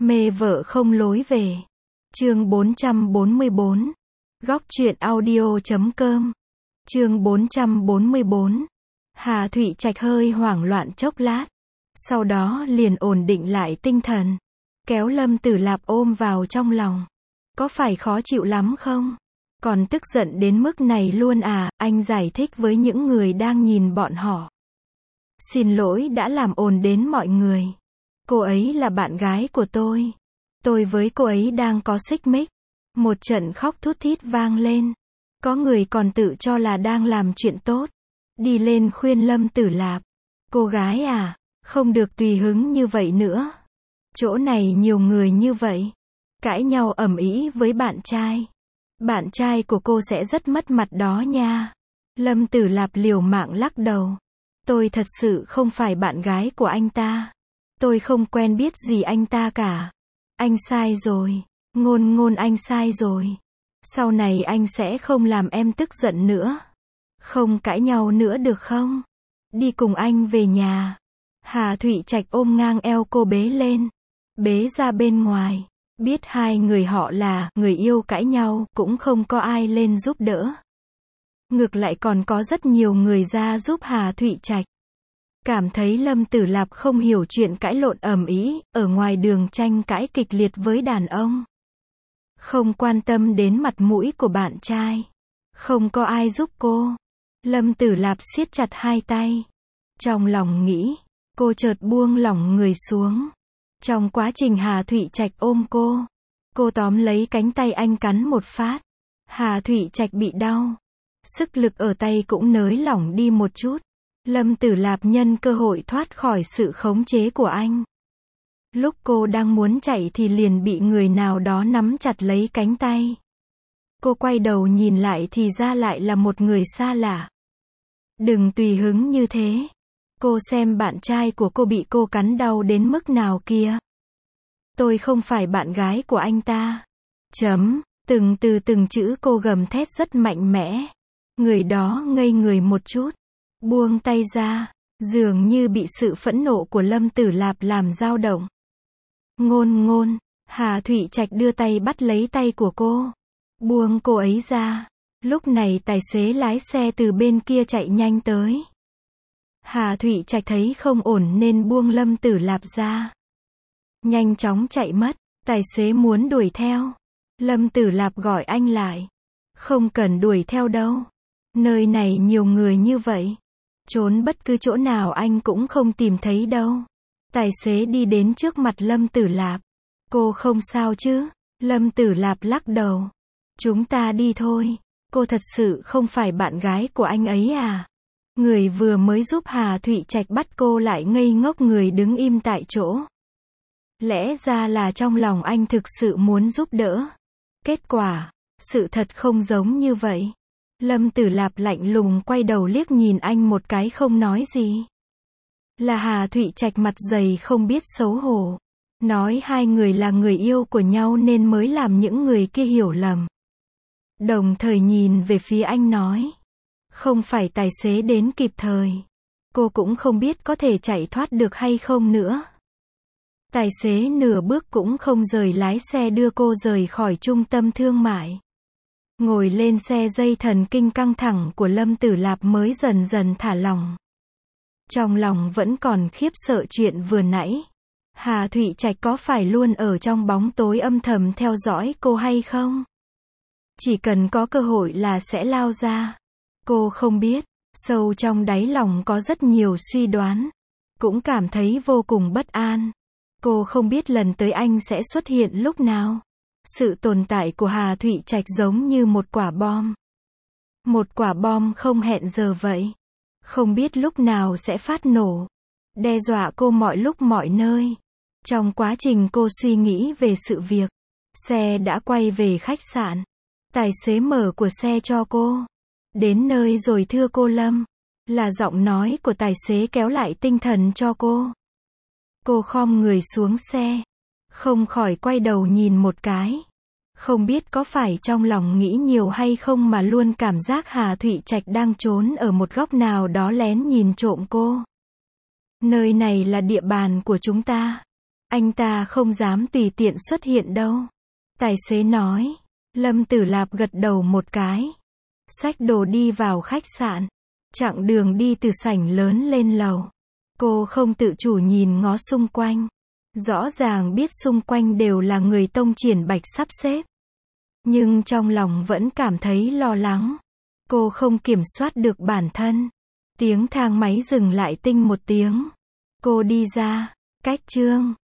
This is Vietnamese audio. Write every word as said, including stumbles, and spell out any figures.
Mê vợ không lối về. Chương bốn trăm bốn mươi bốn. Góc truyện audio chấm com. Chương bốn trăm bốn mươi bốn. Hà Thụy Trạch hơi hoảng loạn chốc lát, sau đó liền ổn định lại tinh thần, kéo Lâm Tử Lạp ôm vào trong lòng. Có phải khó chịu lắm không? Còn tức giận đến mức này luôn à? Anh giải thích với những người đang nhìn bọn họ. Xin lỗi đã làm ồn đến mọi người. Cô ấy là bạn gái của tôi. Tôi với cô ấy đang có xích mích. Một trận khóc thút thít vang lên. Có người còn tự cho là đang làm chuyện tốt, đi lên khuyên Lâm Tử Lạp. Cô gái à, không được tùy hứng như vậy nữa. Chỗ này nhiều người như vậy, cãi nhau ầm ĩ với bạn trai. Bạn trai của cô sẽ rất mất mặt đó nha. Lâm Tử Lạp liều mạng lắc đầu. Tôi thật sự không phải bạn gái của anh ta. Tôi không quen biết gì anh ta cả. Anh sai rồi. Ngôn ngôn anh sai rồi. Sau này anh sẽ không làm em tức giận nữa. Không cãi nhau nữa được không? Đi cùng anh về nhà. Hà Thụy Trạch ôm ngang eo cô bế lên, bế ra bên ngoài. Biết hai người họ là người yêu cãi nhau, cũng không có ai lên giúp đỡ. Ngược lại còn có rất nhiều người ra giúp Hà Thụy Trạch. Cảm thấy Lâm Tử Lạp không hiểu chuyện cãi lộn ầm ĩ, ở ngoài đường tranh cãi kịch liệt với đàn ông. Không quan tâm đến mặt mũi của bạn trai. Không có ai giúp cô. Lâm Tử Lạp siết chặt hai tay. Trong lòng nghĩ, cô chợt buông lỏng người xuống. Trong quá trình Hà Thụy Trạch ôm cô, cô tóm lấy cánh tay anh cắn một phát. Hà Thụy Trạch bị đau. Sức lực ở tay cũng nới lỏng đi một chút. Lâm Tử Lạp nhân cơ hội thoát khỏi sự khống chế của anh. Lúc cô đang muốn chạy thì liền bị người nào đó nắm chặt lấy cánh tay. Cô quay đầu nhìn lại thì ra lại là một người xa lạ. Đừng tùy hứng như thế. Cô xem bạn trai của cô bị cô cắn đau đến mức nào kìa. Tôi không phải bạn gái của anh ta. Chấm. Từng từ từng chữ cô gầm thét rất mạnh mẽ. Người đó ngây người một chút, buông tay ra, dường như bị sự phẫn nộ của Lâm Tử Lạp làm dao động. Ngôn ngôn. Hà Thụy Trạch đưa tay bắt lấy tay của cô, buông cô ấy ra. Lúc này tài xế lái xe từ bên kia chạy nhanh tới. Hà Thụy Trạch thấy không ổn nên buông Lâm Tử Lạp ra, nhanh chóng chạy mất. Tài xế muốn đuổi theo. Lâm Tử Lạp gọi anh lại. Không cần đuổi theo đâu. Nơi này nhiều người như vậy. Trốn bất cứ chỗ nào anh cũng không tìm thấy đâu. Tài xế đi đến trước mặt Lâm Tử Lạp. Cô không sao chứ? Lâm Tử Lạp lắc đầu. Chúng ta đi thôi. Cô thật sự không phải bạn gái của anh ấy à? Người vừa mới giúp Hà Thụy Trạch bắt cô lại ngây ngốc người đứng im tại chỗ. Lẽ ra là trong lòng anh thực sự muốn giúp đỡ. Kết quả, sự thật không giống như vậy. Lâm Tử Lạp lạnh lùng quay đầu liếc nhìn anh một cái không nói gì. Là Hà Thụy Trạch mặt dày không biết xấu hổ. Nói hai người là người yêu của nhau nên mới làm những người kia hiểu lầm. Đồng thời nhìn về phía anh nói. Không phải tài xế đến kịp thời. Cô cũng không biết có thể chạy thoát được hay không nữa. Tài xế nửa bước cũng không rời lái xe đưa cô rời khỏi trung tâm thương mại. Ngồi lên xe dây thần kinh căng thẳng của Lâm Tử Lạp mới dần dần thả lỏng. Trong lòng vẫn còn khiếp sợ chuyện vừa nãy. Hà Thụy Trạch có phải luôn ở trong bóng tối âm thầm theo dõi cô hay không? Chỉ cần có cơ hội là sẽ lao ra. Cô không biết, sâu trong đáy lòng có rất nhiều suy đoán. Cũng cảm thấy vô cùng bất an. Cô không biết lần tới anh sẽ xuất hiện lúc nào. Sự tồn tại của Hà Thụy Trạch giống như một quả bom. Một quả bom không hẹn giờ vậy. Không biết lúc nào sẽ phát nổ. Đe dọa cô mọi lúc mọi nơi. Trong quá trình cô suy nghĩ về sự việc, xe đã quay về khách sạn. Tài xế mở của xe cho cô. Đến nơi rồi thưa cô Lâm. Là giọng nói của tài xế kéo lại tinh thần cho cô. Cô khom người xuống xe. Không khỏi quay đầu nhìn một cái. Không biết có phải trong lòng nghĩ nhiều hay không mà luôn cảm giác Hà Thụy Trạch đang trốn ở một góc nào đó lén nhìn trộm cô. Nơi này là địa bàn của chúng ta. Anh ta không dám tùy tiện xuất hiện đâu. Tài xế nói. Lâm Tử Lạp gật đầu một cái. Xách đồ đi vào khách sạn. Chặng đường đi từ sảnh lớn lên lầu. Cô không tự chủ nhìn ngó xung quanh. Rõ ràng biết xung quanh đều là người Tông Triển Bạch sắp xếp. Nhưng trong lòng vẫn cảm thấy lo lắng. Cô không kiểm soát được bản thân. Tiếng thang máy dừng lại tinh một tiếng. Cô đi ra. Cách Trương